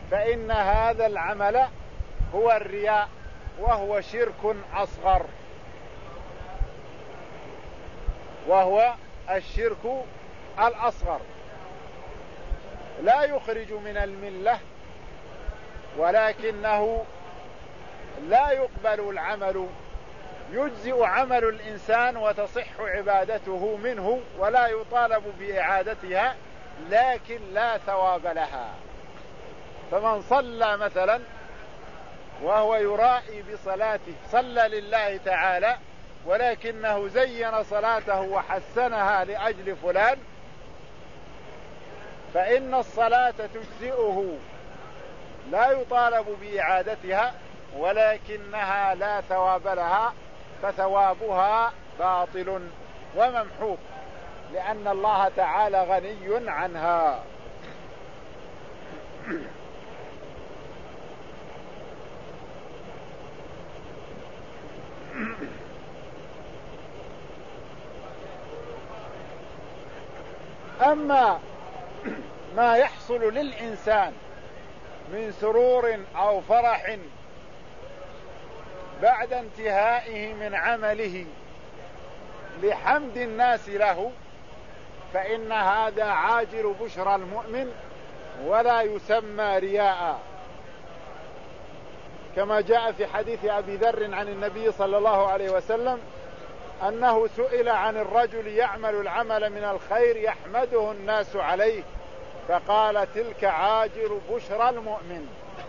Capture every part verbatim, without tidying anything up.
فإن هذا العمل هو الرياء، وهو شرك أصغر، وهو الشرك الأصغر، لا يخرج من الملة، ولكنه لا يقبل العمل، يجزئ عمل الإنسان وتصح عبادته منه ولا يطالب بإعادتها، لكن لا ثواب لها. فمن صلى مثلا وهو يرائي بصلاته، صلى لله تعالى ولكنه زين صلاته وحسنها لأجل فلان، فإن الصلاة تجزئه، لا يطالب بإعادتها، ولكنها لا ثواب لها، فثوابها باطل وممحوق، لأن الله تعالى غني عنها. أما ما يحصل للإنسان من سرور أو فرح بعد انتهائه من عمله لحمد الناس له، فإن هذا عاجل بشرى المؤمن ولا يسمى رياء، كما جاء في حديث أبي ذر عن النبي صلى الله عليه وسلم أنه سئل عن الرجل يعمل العمل من الخير يحمده الناس عليه، فقال تلك عاجل بشرى المؤمن.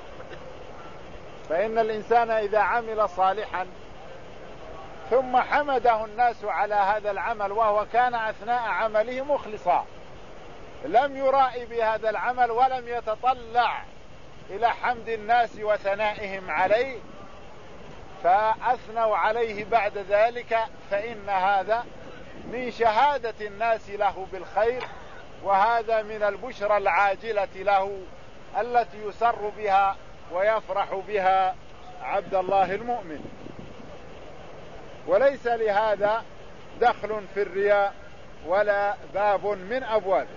فإن الإنسان إذا عمل صالحا ثم حمده الناس على هذا العمل وهو كان أثناء عمله مخلصا، لم يرائي بهذا العمل ولم يتطلع إلى حمد الناس وثنائهم عليه، فأثنوا عليه بعد ذلك، فإن هذا من شهادة الناس له بالخير، وهذا من البشرى العاجلة له التي يسر بها ويفرح بها عبد الله المؤمن، وليس لهذا دخل في الرياء ولا باب من أبوابه.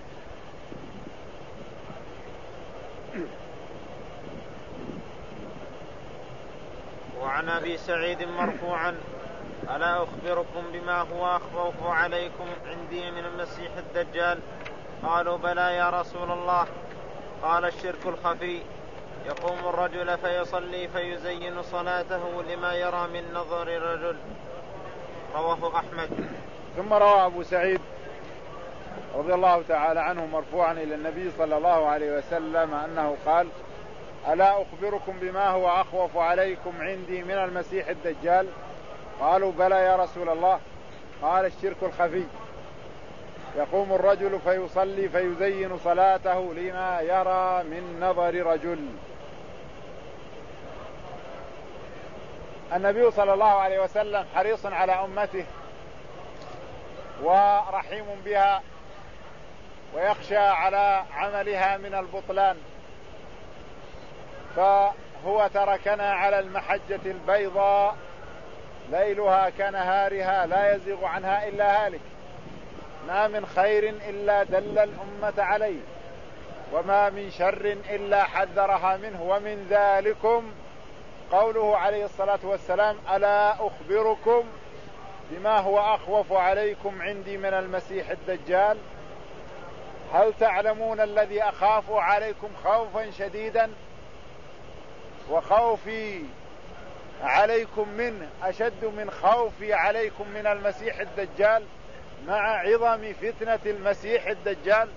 وعن أبي سعيد مرفوعا: ألا أخبركم بما هو أخوف عليكم عندي من المسيح الدجال؟ قالوا بلى يا رسول الله. قال: الشرك الخفي، يقوم الرجل فيصلي فيزين صلاته لما يرى من نظر الرجل. رواه أحمد. ثم روى أبو سعيد رضي الله تعالى عنه مرفوعا إلى النبي صلى الله عليه وسلم أنه قال: ألا أخبركم بما هو أخوف عليكم عندي من المسيح الدجال؟ قالوا بلى يا رسول الله. قال: الشرك الخفي، يقوم الرجل فيصلي فيزين صلاته لما يرى من نظر رجل. النبي صلى الله عليه وسلم حريص على أمته ورحيم بها، ويخشى على عملها من البطلان، فهو تركنا على المحجة البيضاء ليلها كنهارها لا يزيغ عنها إلا هالك، ما من خير إلا دل الأمة عليه، وما من شر إلا حذرها منه، ومن ذلكم قوله عليه الصلاة والسلام: ألا أخبركم بما هو أخوف عليكم عندي من المسيح الدجال؟ هل تعلمون الذي أخاف عليكم خوفا شديدا، وخوفي عليكم منه أشد من خوفي عليكم من المسيح الدجال، مع عظم فتنة المسيح الدجال؟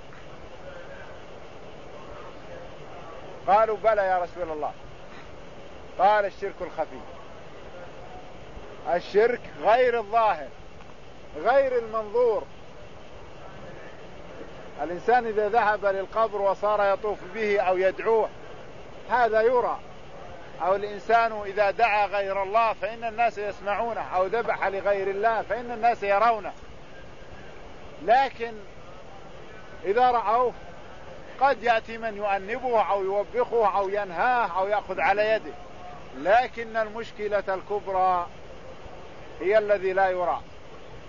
قالوا بلى يا رسول الله. قال: الشرك الخفي، الشرك غير الظاهر غير المنظور. الإنسان إذا ذهب للقبر وصار يطوف به أو يدعوه هذا يرى، أو الإنسان إذا دعا غير الله فإن الناس يسمعونه، أو ذبح لغير الله فإن الناس يرونه، لكن إذا رأوه قد يأتي من يؤنبه أو يوبخه أو ينهاه أو يأخذ على يده، لكن المشكلة الكبرى هي الذي لا يرى،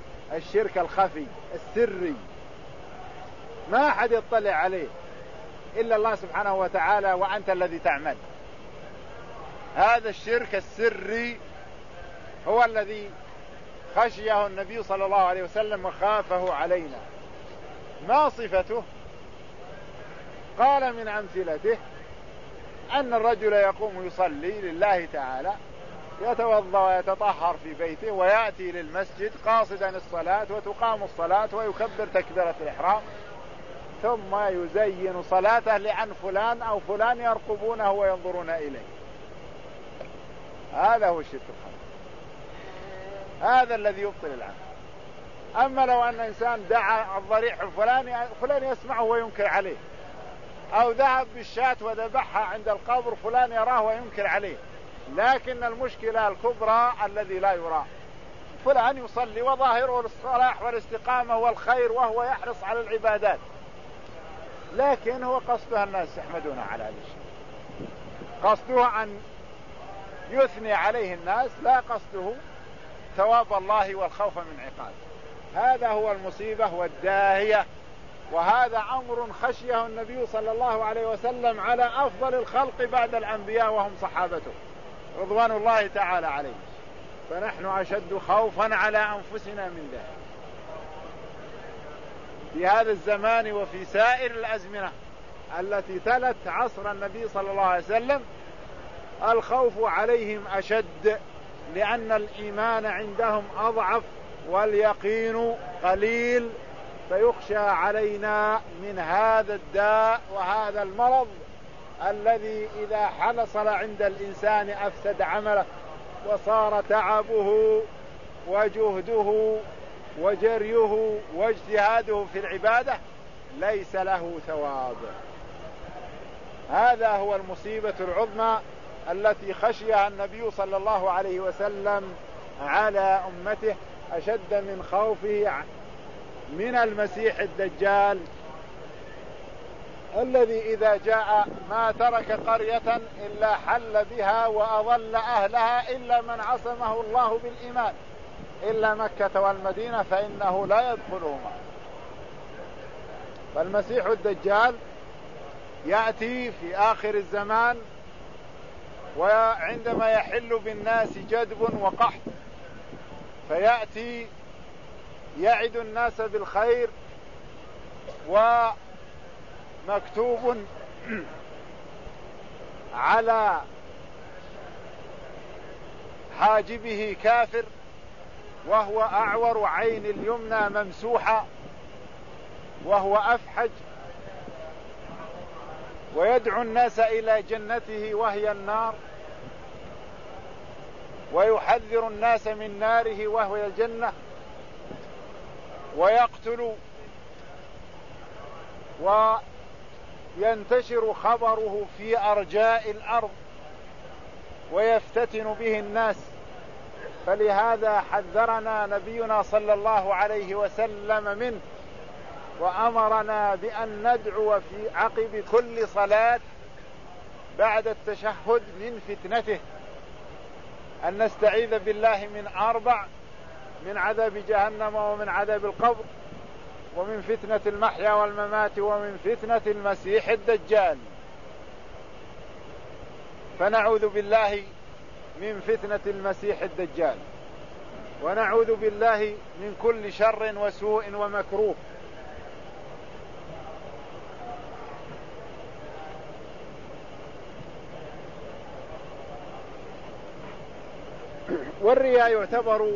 الشرك الخفي السري، ما أحد يطلع عليه، إلا الله سبحانه وتعالى وأنت الذي تعمل. هذا الشرك السري هو الذي خشيه النبي صلى الله عليه وسلم وخافه علينا. ما صفته؟ قال من أمثلته أن الرجل يقوم يصلي لله تعالى، يتوضأ ويتطهر في بيته ويأتي للمسجد قاصدا الصلاة، وتقام الصلاة ويكبر تكبيرة الإحرام، ثم يزين صلاته لأن فلان أو فلان يرقبونه وينظرون إليه. هذا هو الشرك الخفي، هذا الذي يبطل العمل. أما لو أن إنسان دعا الضريح الفلاني فلان يسمعه وينكر عليه، أو ذهب بالشاة وذبحها عند القبر فلان يراه وينكر عليه، لكن المشكلة الكبرى الذي لا يرى. فلان يصلي وظاهره الصلاح والاستقامة والخير وهو يحرص على العبادات، لكن هو قصده الناس يحمدون على هذا الشيء، قصده أن يثني عليه الناس، لا قصده ثواب الله والخوف من عقابه. هذا هو المصيبة والداهية، وهذا أمر خشيه النبي صلى الله عليه وسلم على أفضل الخلق بعد الأنبياء وهم صحابته رضوان الله تعالى عليهم، فنحن أشد خوفا على أنفسنا من ذلك في هذا الزمان وفي سائر الأزمنة التي تلت عصر النبي صلى الله عليه وسلم. الخوف عليهم أشد، لأن الإيمان عندهم أضعف واليقين قليل، فيخشى علينا من هذا الداء وهذا المرض الذي إذا حصل عند الإنسان أفسد عمله، وصار تعبه وجهده وجريه واجتهاده في العبادة ليس له ثواب. هذا هو المصيبة العظمى التي خشيها النبي صلى الله عليه وسلم على أمته أشد من خوفه من المسيح الدجال، الذي إذا جاء ما ترك قرية إلا حل بها وأضل أهلها إلا من عصمه الله بالإيمان، إلا مكة والمدينة فإنه لا يدخلهما. فالمسيح الدجال يأتي في آخر الزمان، وعندما يحل بالناس جدب وقحط فيأتي يعد الناس بالخير، ومكتوب على حاجبه كافر، وهو أعور عين اليمنى ممسوحة، وهو أفحج، ويدعو الناس إلى جنته وهي النار، ويحذر الناس من ناره وهو الجنة، ويقتل وينتشر خبره في أرجاء الأرض ويفتتن به الناس. فلهذا حذرنا نبينا صلى الله عليه وسلم منه، وأمرنا بأن ندعو في عقب كل صلاة بعد التشهد من فتنته، أن نستعيذ بالله من أربع: من عذاب جهنم، ومن عذاب القبر، ومن فتنة المحيا والممات، ومن فتنة المسيح الدجال. فنعوذ بالله من فتنة المسيح الدجال، ونعوذ بالله من كل شر وسوء ومكروه. والرياء يعتبر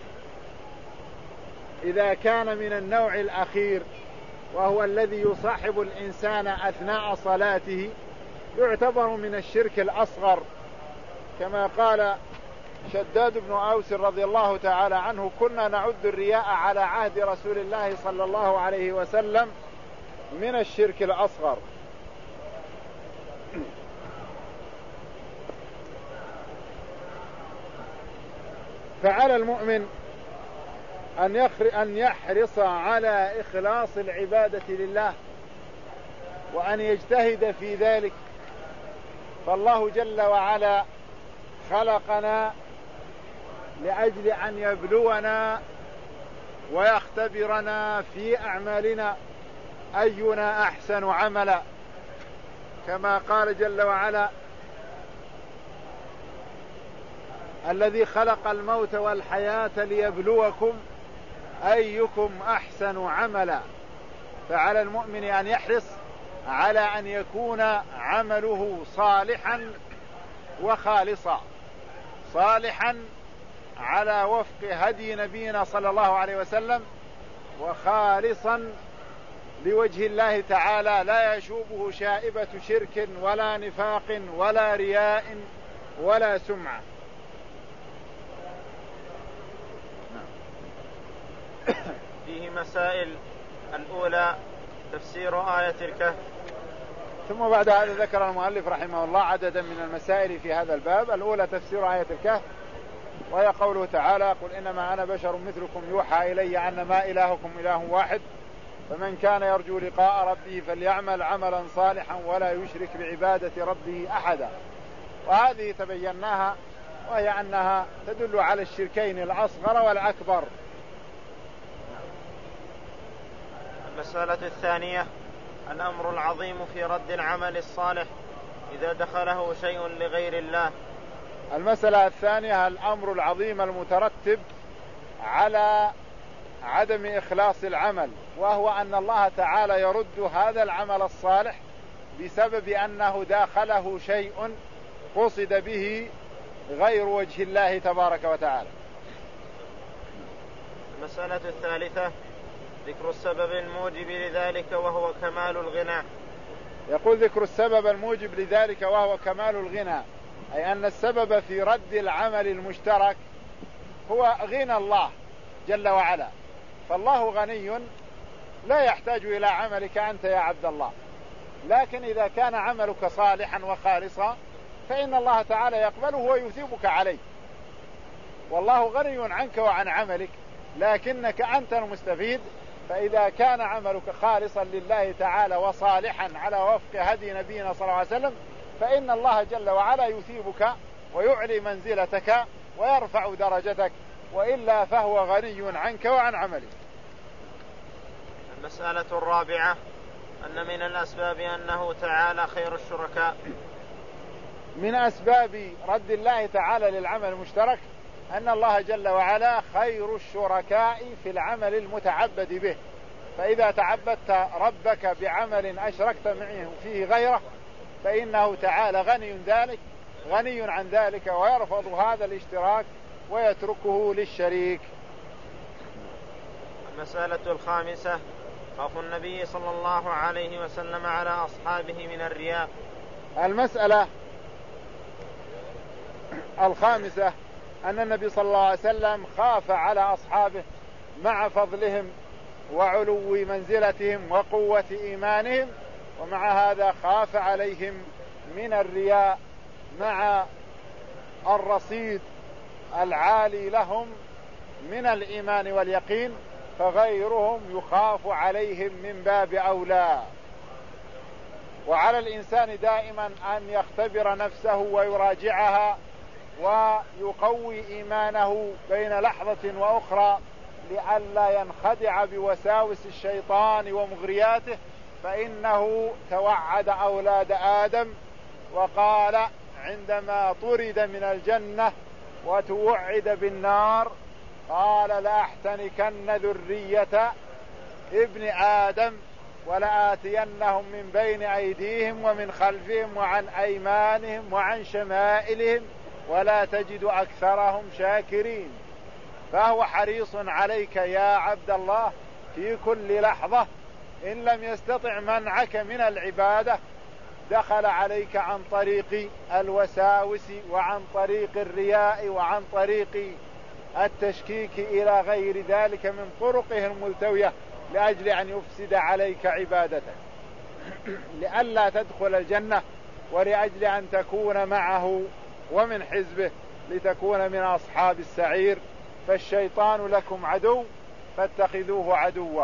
إذا كان من النوع الأخير، وهو الذي يصاحب الإنسان أثناء صلاته، يعتبر من الشرك الأصغر، كما قال شداد بن أوس رضي الله تعالى عنه: كنا نعد الرياء على عهد رسول الله صلى الله عليه وسلم من الشرك الأصغر. فعلى المؤمن أن يحرص على إخلاص العبادة لله، وأن يجتهد في ذلك، فالله جل وعلا خلقنا لأجل أن يبلونا ويختبرنا في أعمالنا أينا أحسن عملا. كما قال جل وعلا: الذي خلق الموت والحياة ليبلوكم أيكم أحسن عملا. فعلى المؤمن أن يحرص على أن يكون عمله صالحا وخالصا، صالحا على وفق هدي نبينا صلى الله عليه وسلم، وخالصا لوجه الله تعالى لا يشوبه شائبة شرك ولا نفاق ولا رياء ولا سمعة. فيه مسائل. الأولى تفسير آية الكهف. ثم بعد هذا ذكر المؤلف رحمه الله عددا من المسائل في هذا الباب. الأولى تفسير آية الكهف، وهي قوله تعالى: قل إنما أنا بشر مثلكم يوحى إلي أنما إلهكم إله واحد فمن كان يرجو لقاء ربه فليعمل عملا صالحا ولا يشرك بعبادة ربه أحدا. وهذه تبيناها، وهي أنها تدل على الشركين الأصغر والأكبر. المسألة الثانية الأمر العظيم في رد العمل الصالح إذا دخله شيء لغير الله. المسألة الثانية الأمر العظيم المترتب على عدم إخلاص العمل، وهو أن الله تعالى يرد هذا العمل الصالح بسبب أنه داخله شيء قصد به غير وجه الله تبارك وتعالى. المسألة الثالثة ذكر السبب الموجب لذلك وهو كمال الغنى. يقول: ذكر السبب الموجب لذلك وهو كمال الغنى، أي أن السبب في رد العمل المشترك هو غنى الله جل وعلا. فالله غني لا يحتاج إلى عملك أنت يا عبد الله، لكن إذا كان عملك صالحا وخالصا فإن الله تعالى يقبله ويثيبك عليه. والله غني عنك وعن عملك، لكنك أنت المستفيد. فإذا كان عملك خالصا لله تعالى وصالحا على وفق هدي نبينا صلى الله عليه وسلم فإن الله جل وعلا يثيبك ويعلي منزلتك ويرفع درجتك، وإلا فهو غني عنك وعن عملك. المسألة الرابعة أن من الأسباب أنه تعالى خير الشركاء. من أسباب رد الله تعالى للعمل المشترك أن الله جل وعلا خير الشركاء في العمل المتعبد به. فإذا تعبدت ربك بعمل أشركت معه فيه غيره فإنه تعالى غني ذلك غني عن ذلك، ويرفض هذا الاشتراك ويتركه للشريك. المسألة الخامسة خوف النبي صلى الله عليه وسلم على أصحابه من الرياء. المسألة الخامسة أن النبي صلى الله عليه وسلم خاف على أصحابه مع فضلهم وعلو منزلتهم وقوة إيمانهم، ومع هذا خاف عليهم من الرياء مع الرصيد العالي لهم من الإيمان واليقين، فغيرهم يخاف عليهم من باب أولى. وعلى الإنسان دائما أن يختبر نفسه ويراجعها ويقوي إيمانه بين لحظة وأخرى لئلا ينخدع بوساوس الشيطان ومغرياته، فإنه توعد أولاد آدم وقال عندما طرد من الجنة وتوعد بالنار قال: لأحتنكن ذرية ابن آدم ولآتينهم من بين أيديهم ومن خلفهم وعن أيمانهم وعن شمائلهم ولا تجد أكثرهم شاكرين. فهو حريص عليك يا عبد الله في كل لحظة، إن لم يستطع منعك من العبادة دخل عليك عن طريق الوساوس وعن طريق الرياء وعن طريق التشكيك إلى غير ذلك من طرقه الملتوية لأجل أن يفسد عليك عبادتك لئلا تدخل الجنة، ولأجل أن تكون معه ومن حزبه لتكون من أصحاب السعير. فالشيطان لكم عدو فاتخذوه عدوا.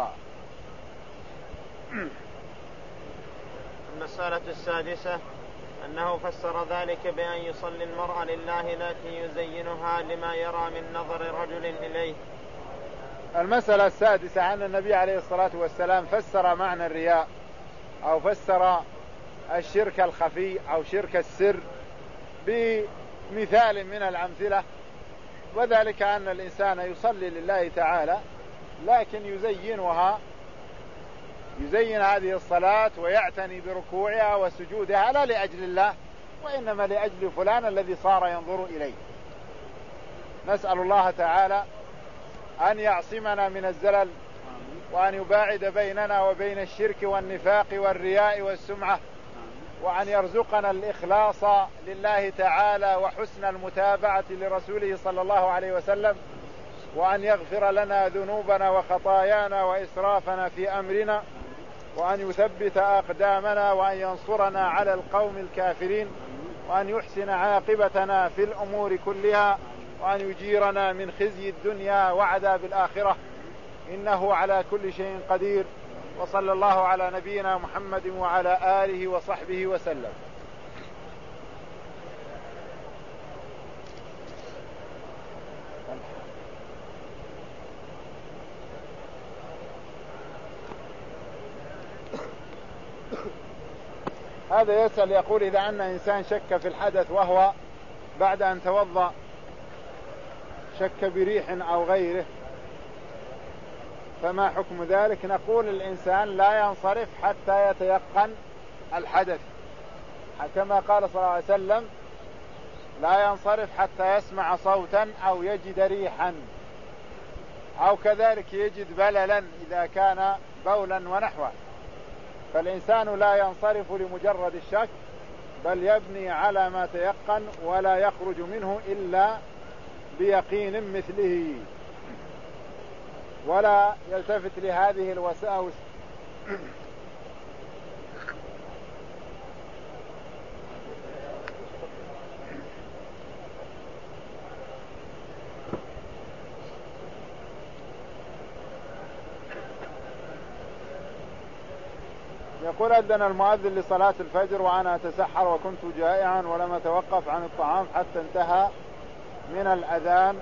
المسألة السادسة أنه فسر ذلك بأن يصلي المرء لله لكن يزينها لما يرى من نظر رجل إليه. المسألة السادسة أن النبي عليه الصلاة والسلام فسر معنى الرياء أو فسر الشرك الخفي أو شرك السر بمثال من الأمثلة، وذلك أن الإنسان يصلي لله تعالى لكن يزينها يزين هذه الصلاة ويعتني بركوعها وسجودها لا لأجل الله وإنما لأجل فلان الذي صار ينظر إليه. نسأل الله تعالى أن يعصمنا من الزلل وأن يباعد بيننا وبين الشرك والنفاق والرياء والسمعة، وأن يرزقنا الإخلاص لله تعالى وحسن المتابعة لرسوله صلى الله عليه وسلم، وأن يغفر لنا ذنوبنا وخطايانا وإسرافنا في أمرنا، وأن يثبت أقدامنا، وأن ينصرنا على القوم الكافرين، وأن يحسن عاقبتنا في الأمور كلها، وأن يجيرنا من خزي الدنيا وعذاب الآخرة، إنه على كل شيء قدير. وصلى الله على نبينا محمد وعلى آله وصحبه وسلم. هذا يسأل يقول: إذا أن إنسان شك في الحدث وهو بعد أن توضأ شك بريح أو غيره فما حكم ذلك؟ نقول الإنسان لا ينصرف حتى يتيقن الحدث، كما قال صلى الله عليه وسلم: لا ينصرف حتى يسمع صوتا أو يجد ريحا، أو كذلك يجد بللا إذا كان بولا ونحوه. فالإنسان لا ينصرف لمجرد الشك، بل يبني على ما تيقن ولا يخرج منه إلا بيقين مثله، ولا يلتفت لهذه الوساوس. يقول: أذن المؤذن لصلاة الفجر وأنا أتسحر وكنت جائعا ولم أتوقف عن الطعام حتى انتهى من الأذان،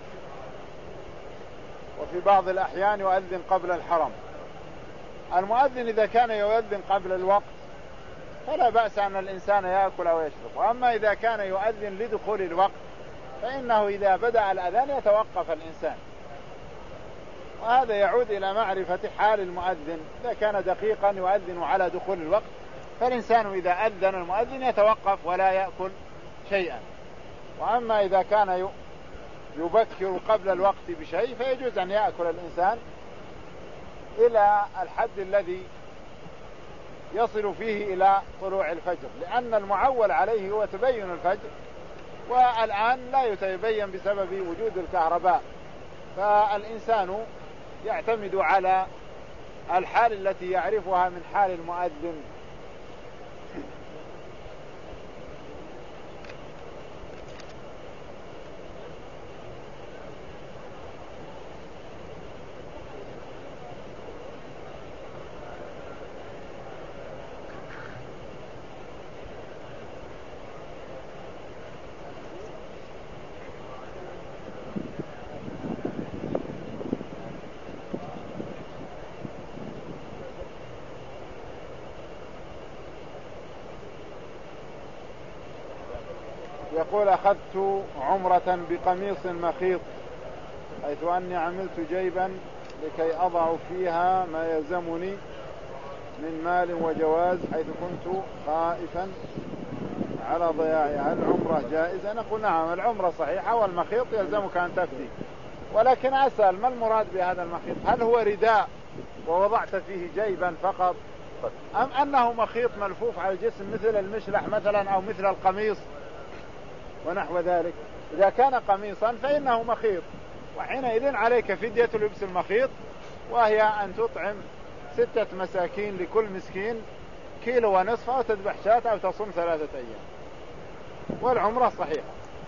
وفي بعض الأحيان يؤذن قبل الحرم. المؤذن إذا كان يؤذن قبل الوقت فلا بأس أن الإنسان يأكل أو يشرب، وأما إذا كان يؤذن لدخول الوقت فإنه إذا بدأ الأذان يتوقف الإنسان، وهذا يعود إلى معرفة حال المؤذن. إذا كان دقيقا يؤذن على دخول الوقت فالإنسان إذا أذن المؤذن يتوقف ولا يأكل شيئا، وأما إذا كان يبكر قبل الوقت بشيء فيجوز أن يأكل الإنسان إلى الحد الذي يصل فيه إلى طلوع الفجر، لأن المعول عليه هو تبين الفجر، والآن لا يتبين بسبب وجود الكهرباء، فالإنسان يعتمد على الحال التي يعرفها من حال المؤذن. يقول: أخذت عمرة بقميص مخيط، حيث أني عملت جيبا لكي أضع فيها ما يلزمني من مال وجواز، حيث كنت خائفا على ضياعها. هل العمرة جائزة؟ نقول: نعم، العمرة صحيحة والمخيط يلزمك أن تفدي. ولكن أسأل: ما المراد بهذا المخيط؟ هل هو رداء ووضعت فيه جيبا فقط، أم أنه مخيط ملفوف على الجسم مثل المشلح مثلا أو مثل القميص ونحو ذلك؟ إذا كان قميصا فإنه مخيط، وحينئذ عليك فدية لبس المخيط، وهي أن تطعم ستة مساكين لكل مسكين كيلو ونصف، أو تذبح شاة، أو تصوم ثلاثة أيام، والعمرة صحيحة.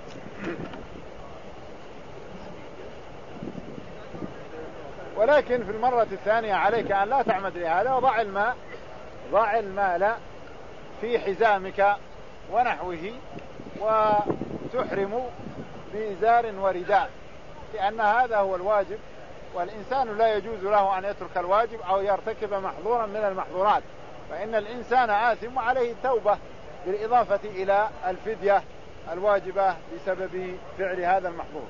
ولكن في المرة الثانية عليك أن لا تعمد لهذا، وضع الماء ضع المال في حزامك ونحوه، وتحرم بإزار ورداء، لأن هذا هو الواجب، والإنسان لا يجوز له أن يترك الواجب أو يرتكب محظورا من المحظورات، فإن الإنسان آثم وعليه التوبة بالإضافة إلى الفدية الواجبة بسبب فعل هذا المحظور.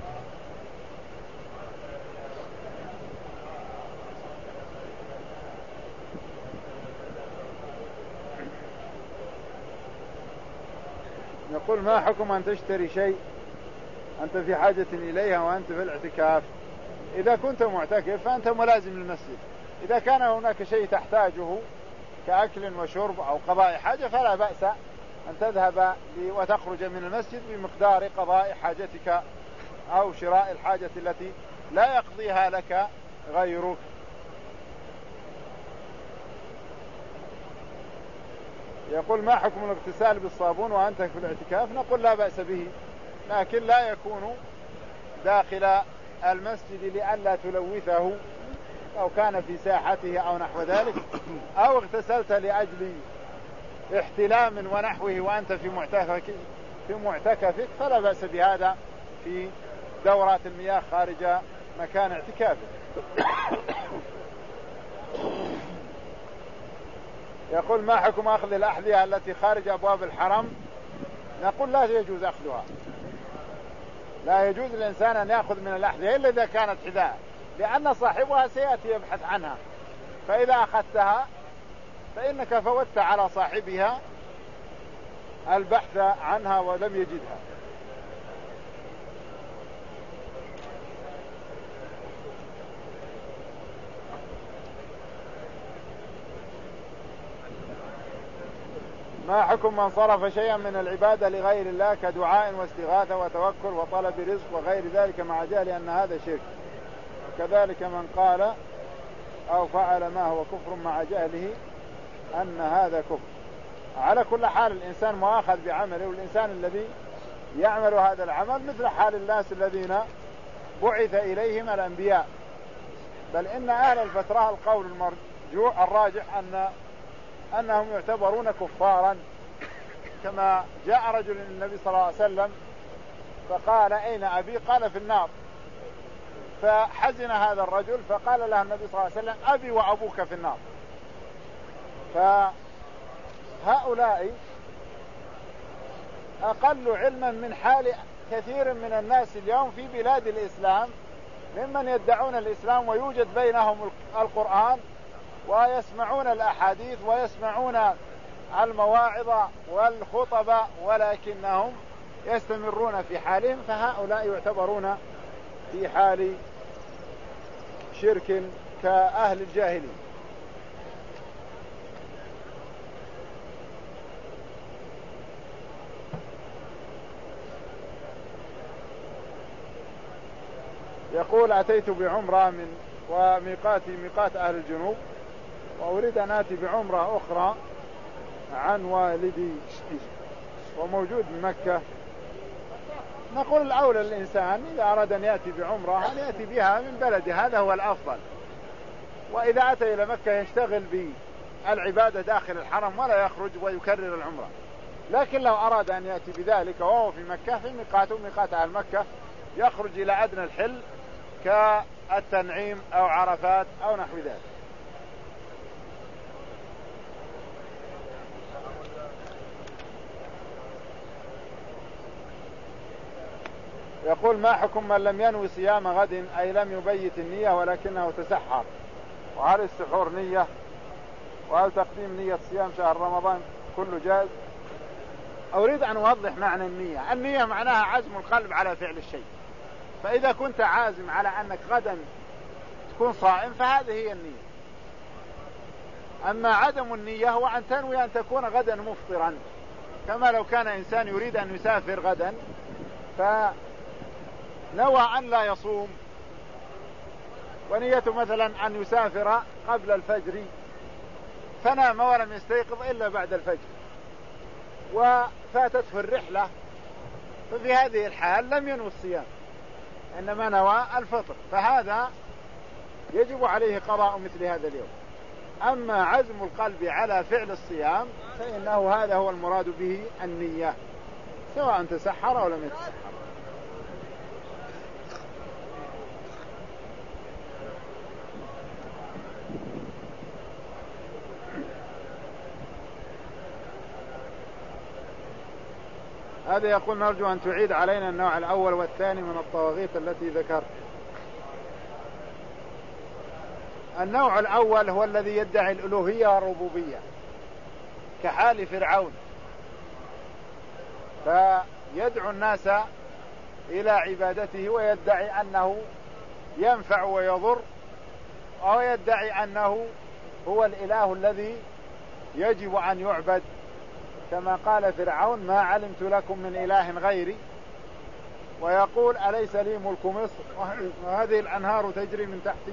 يقول ما حكم أن تشتري شيء أنت في حاجة إليها وأنت في الاعتكاف؟ إذا كنت معتكف فأنت ملازم للمسجد. إذا كان هناك شيء تحتاجه كأكل وشرب أو قضاء حاجة فلا بأس أن تذهب وتخرج من المسجد بمقدار قضاء حاجتك أو شراء الحاجة التي لا يقضيها لك غيرك. يقول ما حكم الاغتسال بالصابون وأنت في الاعتكاف؟ نقول لا بأس به، لكن لا يكون داخل المسجد لئلا تلوثه أو كان في ساحته أو نحو ذلك، أو اغتسلت لأجل احتلام ونحوه وأنت في معتكفك في معتكفك فلا بأس بهذا في دورات المياه خارج مكان اعتكافك. يقول ما حكم أخذ الأحذية التي خارج أبواب الحرم؟ نقول لا يجوز أخذها، لا يجوز الإنسان أن يأخذ من الأحذية إلا إذا كانت حذاء، لأن صاحبها سيأتي يبحث عنها، فإذا أخذتها فإنك فوتت على صاحبها البحث عنها ولم يجدها. ما حكم من صرف شيئا من العبادة لغير الله كدعاء واستغاثة وتوكل وطلب رزق وغير ذلك مع جهل أن هذا شرك، وكذلك من قال أو فعل ما هو كفر مع جهله أن هذا كفر. على كل حال الإنسان مؤاخذ بعمله، والإنسان الذي يعمل هذا العمل مثل حال الناس الذين بعث إليهم الأنبياء، بل إن أهل الفترة القول المرجوع الراجح أن أنهم يعتبرون كفارا، كما جاء رجل للنبي صلى الله عليه وسلم فقال أين أبي؟ قال في النار، فحزن هذا الرجل فقال له النبي صلى الله عليه وسلم أبي وأبوك في النار. فهؤلاء أقل علما من حال كثير من الناس اليوم في بلاد الإسلام ممن يدعون الإسلام ويوجد بينهم القرآن ويسمعون الأحاديث ويسمعون المواعظ والخطب ولكنهم يستمرون في حالهم، فهؤلاء يعتبرون في حال شرك كأهل الجاهلية. يقول أتيت بعمرة من وميقاتي ميقات أهل الجنوب وأريد أن آتي بعمرة أخرى عن والدي وموجود بمكة. نقول الأولى للإنسان إذا أراد أن يأتي بعمرة أن يأتي بها من بلده، هذا هو الأفضل، وإذا أتى إلى مكة يشتغل بالعبادة داخل الحرم ولا يخرج ويكرر العمرة. لكن لو أراد أن يأتي بذلك وهو في مكة في ميقاته ميقات أهل مكة يخرج إلى أدنى الحل كالتنعيم أو عرفات أو نحو ذلك. يقول ما حكم من لم ينوي صيام غد أي لم يبيت النية ولكنه تسحر، وهل السحور نية؟ وهل تقديم نية صيام شهر رمضان كله جائز؟ أريد أن أوضح معنى النية. النية معناها عزم القلب على فعل الشيء، فإذا كنت عازم على أنك غدا تكون صائم فهذه هي النية. أما عدم النية هو أن تنوي أن تكون غدا مفطرا، كما لو كان إنسان يريد أن يسافر غدا فنوى أن لا يصوم ونيته مثلا أن يسافر قبل الفجر فنام ولم يستيقظ إلا بعد الفجر وفاتته الرحلة، ففي هذه الحال لم ينوي الصيام إنما نوى الفطر، فهذا يجب عليه قضاء مثل هذا اليوم. أما عزم القلب على فعل الصيام فإنه هذا هو المراد به النية، سواء تسحر أو لم يتسحر. هذا يقول نرجو أن تعيد علينا النوع الأول والثاني من الطواغيت التي ذكرت. النوع الأول هو الذي يدعي الألوهية والربوبية كحال فرعون، فيدعو الناس إلى عبادته ويدعي أنه ينفع ويضر، أو يدعي أنه هو الإله الذي يجب أن يعبد، كما قال فرعون ما علمت لكم من إله غيري، ويقول أليس لي ملك مصر وهذه الأنهار تجري من تحتي.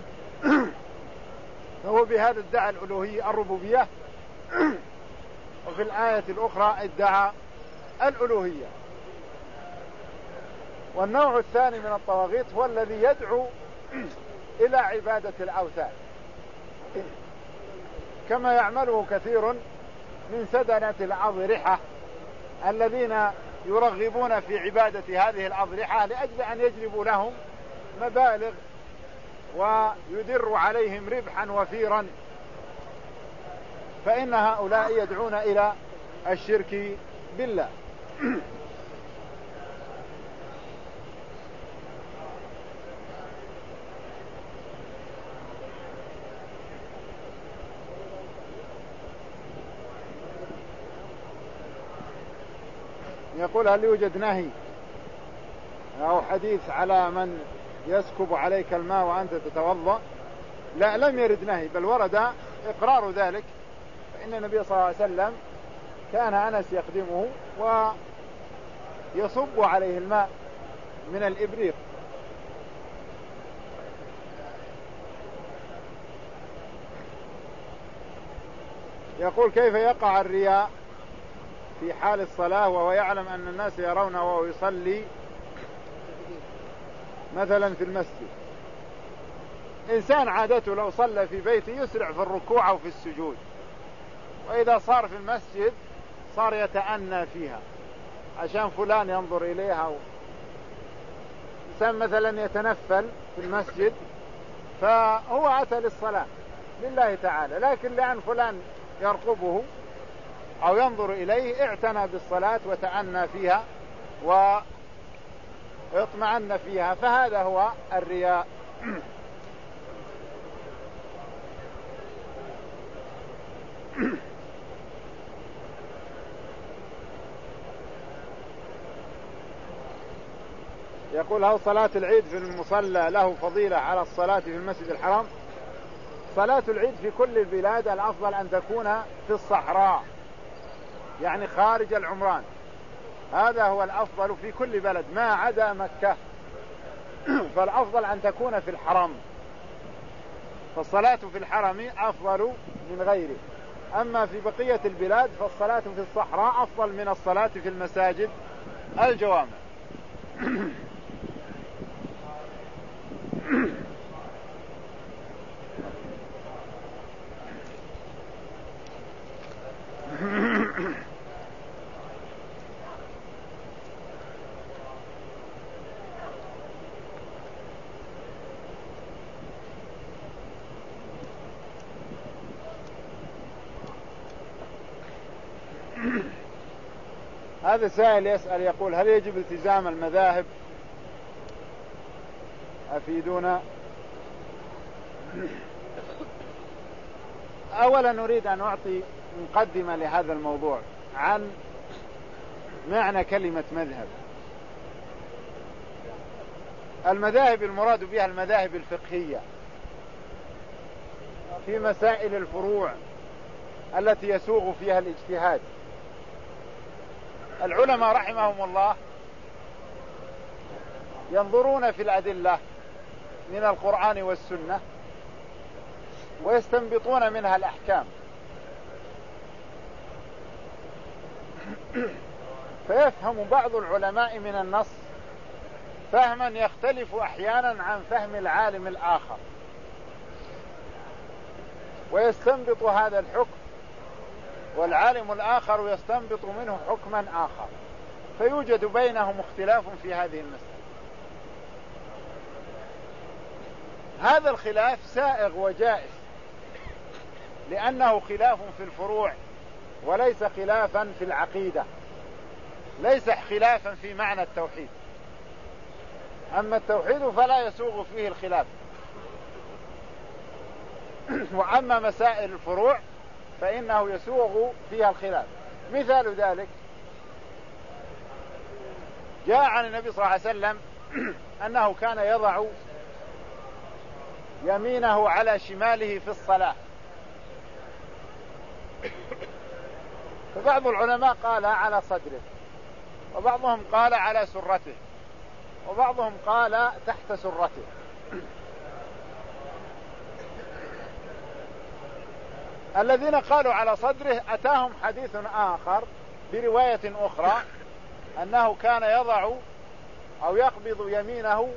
فهو بهذا ادعى الألوهية الربوبية، وفي الآية الأخرى ادعى الألوهية. والنوع الثاني من الطواغيت هو الذي يدعو إلى عبادة الأوثان، كما يعمله كثير من سدنة الأضرحة الذين يرغبون في عبادة هذه الأضرحة لأجل أن يجلبوا لهم مبالغ ويدر عليهم ربحا وفيرا، فإن هؤلاء يدعون إلى الشرك بالله. يقول هل يوجد نهي أو حديث على من يسكب عليك الماء وأنت تتوضأ؟ لا، لم يرد نهي، بل ورد إقرار ذلك، فإن النبي صلى الله عليه وسلم كان أنس يخدمه ويصب عليه الماء من الإبريق. يقول كيف يقع الرياء في حال الصلاة وهو يعلم أن الناس يرونه وهو يصلي مثلا في المسجد؟ إنسان عادته لو صلى في بيته يسرع في الركوع أو في السجود، وإذا صار في المسجد صار يتأنى فيها عشان فلان ينظر إليها. و... إنسان مثلا يتنفل في المسجد فهو أتى للصلاة لله تعالى، لكن لأن فلان يرقبه أو ينظر إليه اعتنى بالصلاة وتأنى فيها واطمأن فيها، فهذا هو الرياء. يقول هل صلاة العيد في المصلى له فضيلة على الصلاة في المسجد الحرام؟ صلاة العيد في كل البلاد الأفضل أن تكون في الصحراء، يعني خارج العمران، هذا هو الأفضل في كل بلد ما عدا مكة، فالأفضل أن تكون في الحرم، فالصلاة في الحرم أفضل من غيره. أما في بقية البلاد فالصلاة في الصحراء أفضل من الصلاة في المساجد الجوامع. هذا سائل يسأل يقول هل يجب التزام المذاهب؟ أفيدونا. أولا نريد أن أعطي مقدمة لهذا الموضوع عن معنى كلمة مذهب. المذاهب المراد بها المذاهب الفقهية في مسائل الفروع التي يسوغ فيها الاجتهاد. العلماء رحمهم الله ينظرون في الأدلة من القرآن والسنة ويستنبطون منها الأحكام، فيفهم بعض العلماء من النص فهما يختلف أحيانا عن فهم العالم الآخر، ويستنبط هذا الحكم والعالم الآخر يستنبط منه حكما آخر، فيوجد بينهم اختلاف في هذه المسألة. هذا الخلاف سائغ وجائز لأنه خلاف في الفروع وليس خلافا في العقيدة، ليس خلافا في معنى التوحيد. أما التوحيد فلا يسوغ فيه الخلاف، وأما مسائل الفروع فإنه يسوغ فيها الخلاف. مثال ذلك جاء عن النبي صلى الله عليه وسلم أنه كان يضع يمينه على شماله في الصلاة، فبعض العلماء قال على صدره، وبعضهم قال على سرته، وبعضهم قال تحت سرته. الذين قالوا على صدره أتاهم حديث آخر برواية أخرى أنه كان يضع أو يقبض يمينه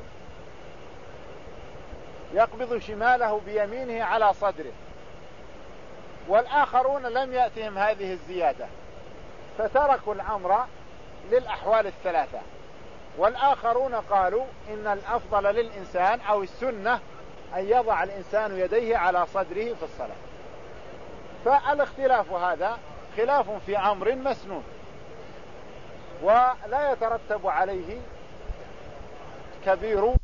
يقبض شماله بيمينه على صدره، والآخرون لم يأتهم هذه الزيادة فتركوا الأمر للأحوال الثلاثة، والآخرون قالوا إن الأفضل للإنسان أو السنة أن يضع الإنسان يديه على صدره في الصلاة. فالاختلاف هذا خلاف في أمر مسنون ولا يترتب عليه كبير